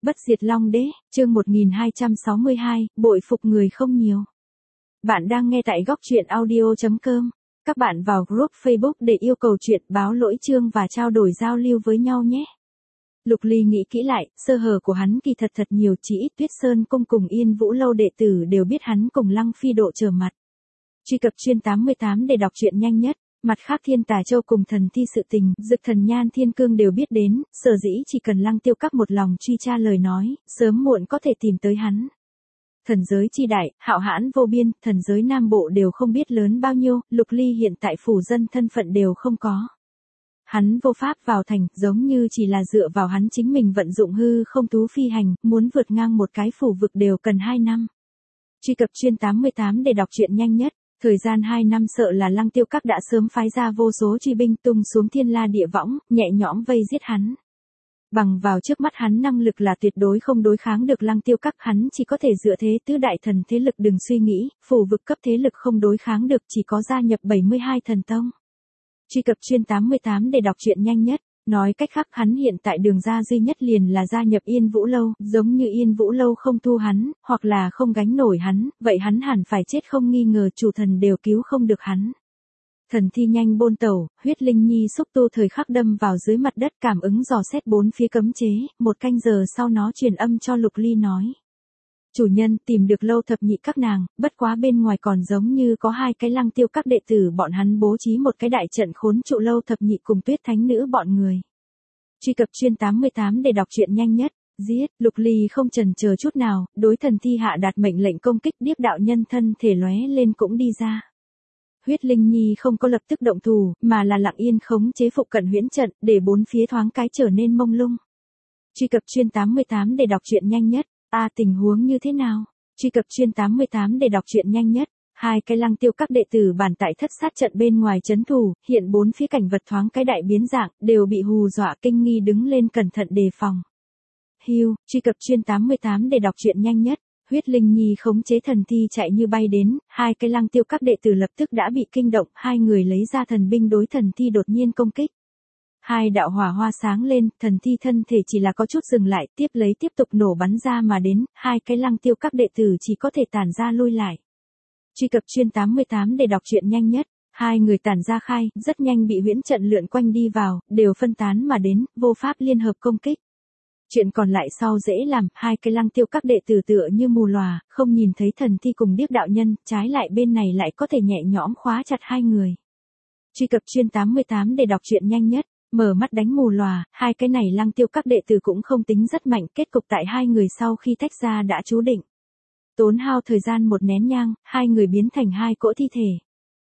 Bất diệt Long Đế, chương 1262, bội phục người không nhiều. Bạn đang nghe tại góc truyện audio.com. Các bạn vào group Facebook để yêu cầu chuyện báo lỗi chương và trao đổi giao lưu với nhau nhé. Lục Ly nghĩ kỹ lại, sơ hở của hắn kỳ thật nhiều, chỉ ít Tuyết Sơn Cung cùng Yên Vũ Lâu đệ tử đều biết hắn cùng Lăng Phi độ trở mặt. Truy cập chuyên 88 để đọc truyện nhanh nhất. Mặt khác Thiên Tà Châu cùng thần thi sự tình, Dực Thần Nhan Thiên Cương đều biết đến, sở dĩ chỉ cần Lăng Tiêu Các một lòng truy tra lời nói, sớm muộn có thể tìm tới hắn. Thần giới chi đại, hạo hãn vô biên, thần giới Nam Bộ đều không biết lớn bao nhiêu, Lục Ly hiện tại phủ dân thân phận đều không có. Hắn vô pháp vào thành, giống như chỉ là dựa vào hắn chính mình vận dụng hư không thú phi hành, muốn vượt ngang một cái phủ vực đều cần 2 năm. Truy cập chuyên 88 để đọc truyện nhanh nhất. Thời gian 2 năm sợ là Lăng Tiêu Các đã sớm phái ra vô số truy binh tung xuống thiên la địa võng, nhẹ nhõm vây giết hắn. Bằng vào trước mắt hắn năng lực là tuyệt đối không đối kháng được Lăng Tiêu Các, hắn chỉ có thể dựa thế tứ đại thần thế lực, đừng suy nghĩ, phủ vực cấp thế lực không đối kháng được, chỉ có gia nhập 72 thần tông. Truy cập chuyên 88 để đọc truyện nhanh nhất. Nói cách khác hắn hiện tại đường ra duy nhất liền là gia nhập Yên Vũ Lâu, giống như Yên Vũ Lâu không thu hắn, hoặc là không gánh nổi hắn, vậy hắn hẳn phải chết không nghi ngờ, chủ thần đều cứu không được hắn. Thần thi nhanh bôn tẩu, huyết linh nhi xúc tu thời khắc đâm vào dưới mặt đất, cảm ứng dò xét bốn phía cấm chế, 1 canh giờ sau nó truyền âm cho Lục Ly nói. Chủ nhân, tìm được Lâu thập nhị các nàng, bất quá bên ngoài còn giống như có 2 cái Lăng Tiêu Các đệ tử, bọn hắn bố trí một cái đại trận khốn trụ Lâu thập nhị cùng Tuyết Thánh Nữ bọn người. Truy cập chuyên 88 để đọc truyện nhanh nhất. Giết, Lục Ly không chần chờ chút nào, đối thần thi hạ đạt mệnh lệnh công kích, Điếp đạo nhân thân thể lóe lên cũng đi ra. Huyết Linh Nhi không có lập tức động thủ, mà là lặng yên khống chế phụ cận huyễn trận, để bốn phía thoáng cái trở nên mông lung. Truy cập chuyên 88 để đọc truyện nhanh nhất. Tình huống như thế nào? Truy cập chuyên 88 để đọc truyện nhanh nhất. 2 cái Lăng Tiêu Các đệ tử bản tại thất sát trận bên ngoài trấn thủ, hiện bốn phía cảnh vật thoáng cái đại biến dạng, đều bị hù dọa kinh nghi đứng lên cẩn thận đề phòng. Hưu, truy cập chuyên 88 để đọc truyện nhanh nhất. Huyết Linh Nhi khống chế thần thi chạy như bay đến, 2 cái Lăng Tiêu Các đệ tử lập tức đã bị kinh động, 2 người lấy ra thần binh đối thần thi đột nhiên công kích. 2 đạo hỏa hoa sáng lên, thần thi thân thể chỉ là có chút dừng lại, tiếp lấy tiếp tục nổ bắn ra mà đến, 2 cái Lăng Tiêu Các đệ tử chỉ có thể tản ra lui lại. Truy cập chuyên 88 để đọc truyện nhanh nhất. 2 người tản ra khai, rất nhanh bị huyễn trận lượn quanh đi vào, đều phân tán mà đến, vô pháp liên hợp công kích. Chuyện còn lại sau dễ làm, 2 cái Lăng Tiêu Các đệ tử tựa như mù lòa, không nhìn thấy thần thi cùng Điếc đạo nhân, trái lại bên này lại có thể nhẹ nhõm khóa chặt 2 người. Truy cập chuyên 88 để đọc truyện nhanh nhất. Mở mắt đánh mù lòa, 2 cái này Lăng Tiêu Các đệ tử cũng không tính rất mạnh, kết cục tại 2 người sau khi tách ra đã chú định. Tốn hao thời gian 1 nén nhang, 2 người biến thành 2 cỗ thi thể.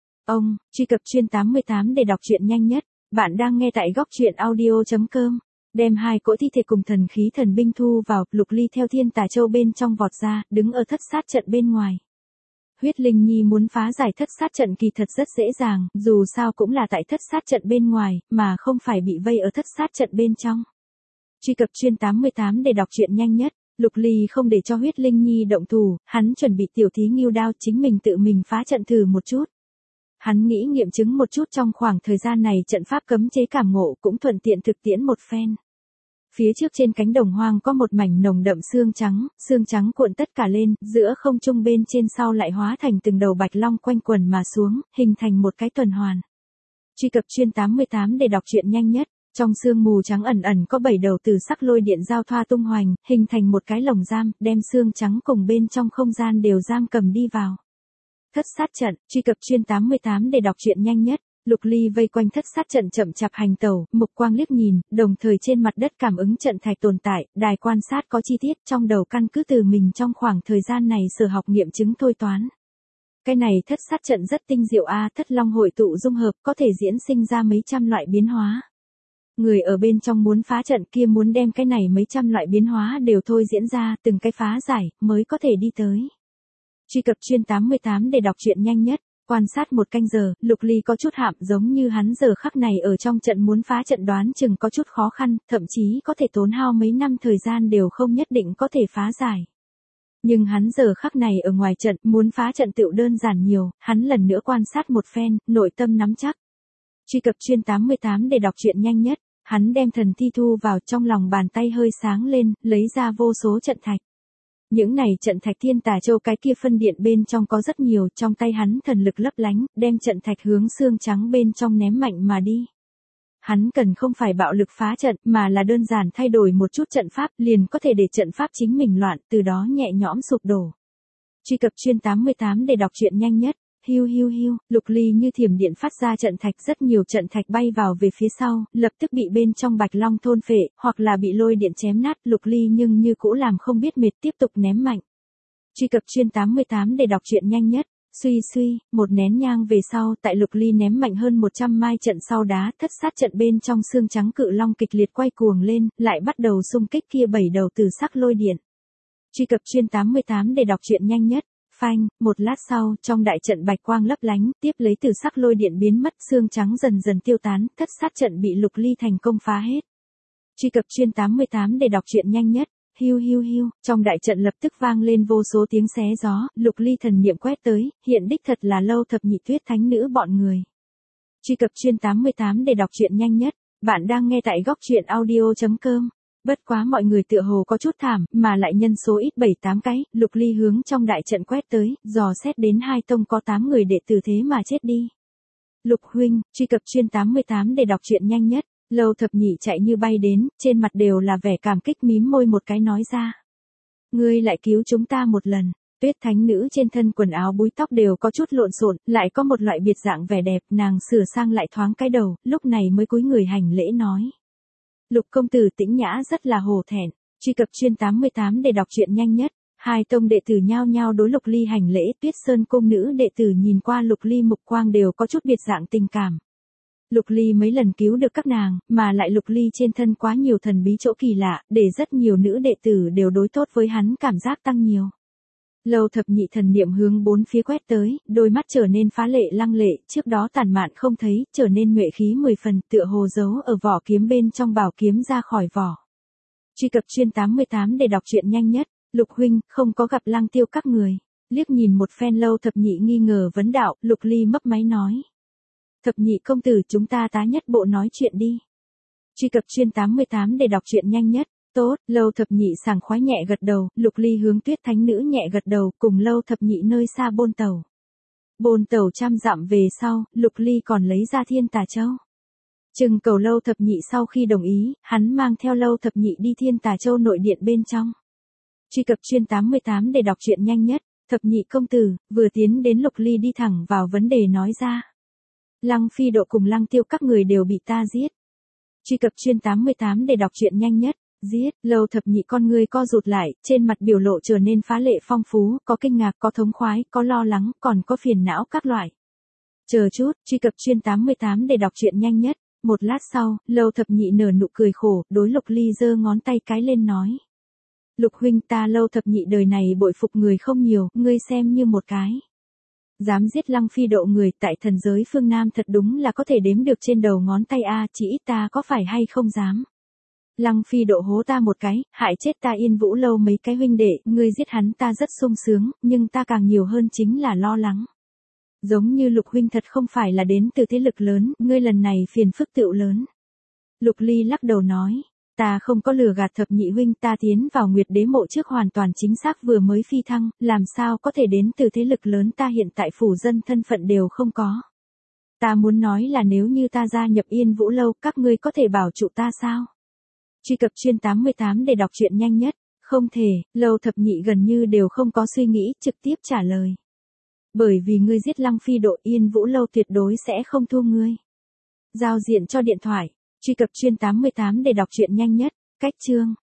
Truy cập chuyên 88 để đọc truyện nhanh nhất. Bạn đang nghe tại góc truyện audio.com. Đem 2 cỗ thi thể cùng thần khí thần binh thu vào, Lục Ly theo Thiên Tà Châu bên trong vọt ra, đứng ở thất sát trận bên ngoài. Huyết Linh Nhi muốn phá giải thất sát trận kỳ thật rất dễ dàng, dù sao cũng là tại thất sát trận bên ngoài, mà không phải bị vây ở thất sát trận bên trong. Truy cập chuyên 88 để đọc truyện nhanh nhất. Lục Ly không để cho Huyết Linh Nhi động thủ, hắn chuẩn bị tiểu thí ngưu đao, chính mình tự mình phá trận thử một chút. Hắn nghĩ nghiệm chứng một chút trong khoảng thời gian này trận pháp cấm chế cảm ngộ, cũng thuận tiện thực tiễn một phen. Phía trước trên cánh đồng hoang có một mảnh nồng đậm xương trắng cuộn tất cả lên, giữa không trung bên trên sau lại hóa thành từng đầu bạch long quanh quần mà xuống, hình thành một cái tuần hoàn. Truy cập chuyên 88 để đọc truyện nhanh nhất. Trong sương mù trắng ẩn ẩn có 7 đầu tử sắc lôi điện giao thoa tung hoành, hình thành một cái lồng giam, đem xương trắng cùng bên trong không gian đều giam cầm đi vào. Thất sát trận, truy cập chuyên 88 để đọc truyện nhanh nhất. Lục Ly vây quanh thất sát trận chậm chạp hành tẩu, mục quang liếc nhìn, đồng thời trên mặt đất cảm ứng trận thạch tồn tại, đài quan sát có chi tiết, trong đầu căn cứ từ mình trong khoảng thời gian này sở học nghiệm chứng thôi toán. Cái này thất sát trận rất tinh diệu thất long hội tụ dung hợp, có thể diễn sinh ra mấy trăm loại biến hóa. Người ở bên trong muốn phá trận kia muốn đem cái này mấy trăm loại biến hóa đều thôi diễn ra, từng cái phá giải, mới có thể đi tới. Truy cập chuyên 88 để đọc truyện nhanh nhất. Quan sát 1 canh giờ, Lục Ly có chút hạm, giống như hắn giờ khắc này ở trong trận muốn phá trận đoán chừng có chút khó khăn, thậm chí có thể tốn hao mấy năm thời gian đều không nhất định có thể phá giải. Nhưng hắn giờ khắc này ở ngoài trận, muốn phá trận tựu đơn giản nhiều, hắn lần nữa quan sát một phen, nội tâm nắm chắc. Truy cập chuyên 88 để đọc truyện nhanh nhất. Hắn đem thần thi thu vào trong lòng bàn tay hơi sáng lên, lấy ra vô số trận thạch. Những này trận thạch Thiên Tà Châu cái kia phân điện bên trong có rất nhiều, trong tay hắn thần lực lấp lánh, đem trận thạch hướng xương trắng bên trong ném mạnh mà đi. Hắn cần không phải bạo lực phá trận, mà là đơn giản thay đổi một chút trận pháp, liền có thể để trận pháp chính mình loạn, từ đó nhẹ nhõm sụp đổ. Truy cập chuyên 88 để đọc truyện nhanh nhất. Hiu hiu hiu, Lục Ly như thiểm điện phát ra trận thạch, rất nhiều trận thạch bay vào về phía sau, lập tức bị bên trong Bạch Long thôn phệ, hoặc là bị lôi điện chém nát. Lục Ly nhưng như cũ làm không biết mệt, tiếp tục ném mạnh. Truy cập chuyên 88 để đọc truyện nhanh nhất. Suy suy, một nén nhang về sau, tại Lục Ly ném mạnh hơn 100 mai trận sau đá, thất sát trận bên trong xương trắng cự long kịch liệt quay cuồng lên, lại bắt đầu xung kích kia 7 đầu tử sắc lôi điện. Truy cập chuyên 88 để đọc truyện nhanh nhất. Phanh, một lát sau, trong đại trận bạch quang lấp lánh, tiếp lấy tử sắc lôi điện biến mất, xương trắng dần dần tiêu tán, thất sát trận bị Lục Ly thành công phá hết. Truy cập chuyên 88 để đọc truyện nhanh nhất. Hiu hiu hiu, trong đại trận lập tức vang lên vô số tiếng xé gió, Lục Ly thần niệm quét tới, hiện đích thật là Lâu Thập Nhị Tuyết thánh nữ bọn người. Truy cập chuyên 88 để đọc truyện nhanh nhất. Bạn đang nghe tại góc truyện audio.com. Bất quá mọi người tựa hồ có chút thảm, mà lại nhân số ít 7-8 cái, Lục Ly hướng trong đại trận quét tới, dò xét đến hai tông có 8 người đệ tử thế mà chết đi. Lục huynh, truy cập chuyên 88 để đọc truyện nhanh nhất. Lâu Thập Nhị chạy như bay đến, trên mặt đều là vẻ cảm kích, mím môi một cái nói ra. Ngươi lại cứu chúng ta một lần. Tuyết thánh nữ trên thân quần áo búi tóc đều có chút lộn xộn, lại có một loại biệt dạng vẻ đẹp, nàng sửa sang lại thoáng cái đầu, lúc này mới cúi người hành lễ nói. Lục công tử Tĩnh Nhã rất là hổ thẹn. Truy cập chuyên 88 để đọc truyện nhanh nhất. Hai tông đệ tử nhao nhao đối Lục Ly hành lễ, Tuyết Sơn cung nữ đệ tử nhìn qua Lục Ly mục quang đều có chút biệt dạng tình cảm. Lục Ly mấy lần cứu được các nàng, mà lại Lục Ly trên thân quá nhiều thần bí chỗ kỳ lạ, để rất nhiều nữ đệ tử đều đối tốt với hắn, cảm giác tăng nhiều. Lâu Thập Nhị thần niệm hướng bốn phía quét tới, đôi mắt trở nên phá lệ lăng lệ, trước đó tàn mạn không thấy, trở nên nhuệ khí 10 phần, tựa hồ giấu ở vỏ kiếm bên trong bảo kiếm ra khỏi vỏ. Truy cập chuyên 88 để đọc truyện nhanh nhất. Lục huynh, không có gặp Lăng Tiêu các người. Liếc nhìn một phen Lâu Thập Nhị nghi ngờ vấn đạo, Lục Ly mấp máy nói. Thập Nhị công tử, chúng ta tá nhất bộ nói chuyện đi. Truy cập chuyên 88 để đọc truyện nhanh nhất. Tốt, Lâu Thập Nhị sảng khoái nhẹ gật đầu, Lục Ly hướng Tuyết thánh nữ nhẹ gật đầu, cùng Lâu Thập Nhị nơi xa bôn tàu. Bôn tàu 100 dặm về sau, Lục Ly còn lấy ra Thiên Tà Châu. Trừng cầu Lâu Thập Nhị sau khi đồng ý, hắn mang theo Lâu Thập Nhị đi Thiên Tà Châu nội điện bên trong. Truy cập chuyên 88 để đọc truyện nhanh nhất. Thập Nhị công tử, vừa tiến đến Lục Ly đi thẳng vào vấn đề nói ra. Lăng Phi Độ cùng Lăng Tiêu các người đều bị ta giết. Truy cập chuyên 88 để đọc truyện nhanh nhất. Giết, Lâu Thập Nhị con người co rụt lại, trên mặt biểu lộ trở nên phá lệ phong phú, có kinh ngạc, có thống khoái, có lo lắng, còn có phiền não các loại. Chờ chút, truy cập chuyên 88 để đọc truyện nhanh nhất. Một lát sau, Lâu Thập Nhị nở nụ cười khổ, đối Lục Ly giơ ngón tay cái lên nói. Lục huynh, ta Lâu Thập Nhị đời này bội phục người không nhiều, ngươi xem như một cái. Dám giết Lăng Phi Độ người tại thần giới phương Nam thật đúng là có thể đếm được trên đầu ngón tay a, chỉ ít ta có phải hay không dám. Lăng Phi Độ hố ta một cái, hại chết ta Yên Vũ Lâu mấy cái huynh đệ, ngươi giết hắn ta rất sung sướng, nhưng ta càng nhiều hơn chính là lo lắng. Giống như Lục huynh thật không phải là đến từ thế lực lớn, ngươi lần này phiền phức tựu lớn. Lục Ly lắc đầu nói, ta không có lừa gạt Thập Nhị huynh, ta tiến vào Nguyệt Đế mộ trước hoàn toàn chính xác vừa mới phi thăng, làm sao có thể đến từ thế lực lớn, ta hiện tại phủ dân thân phận đều không có. Ta muốn nói là nếu như ta gia nhập Yên Vũ Lâu, các ngươi có thể bảo trụ ta sao? Truy cập chuyên 88 để đọc truyện nhanh nhất. Không thể, Lâu Thập Nhị gần như đều không có suy nghĩ, trực tiếp trả lời. Bởi vì ngươi giết Lăng Phi Độ, Yên Vũ Lâu tuyệt đối sẽ không thu ngươi. Giao diện cho điện thoại. Truy cập chuyên 88 để đọc truyện nhanh nhất. Cách chương.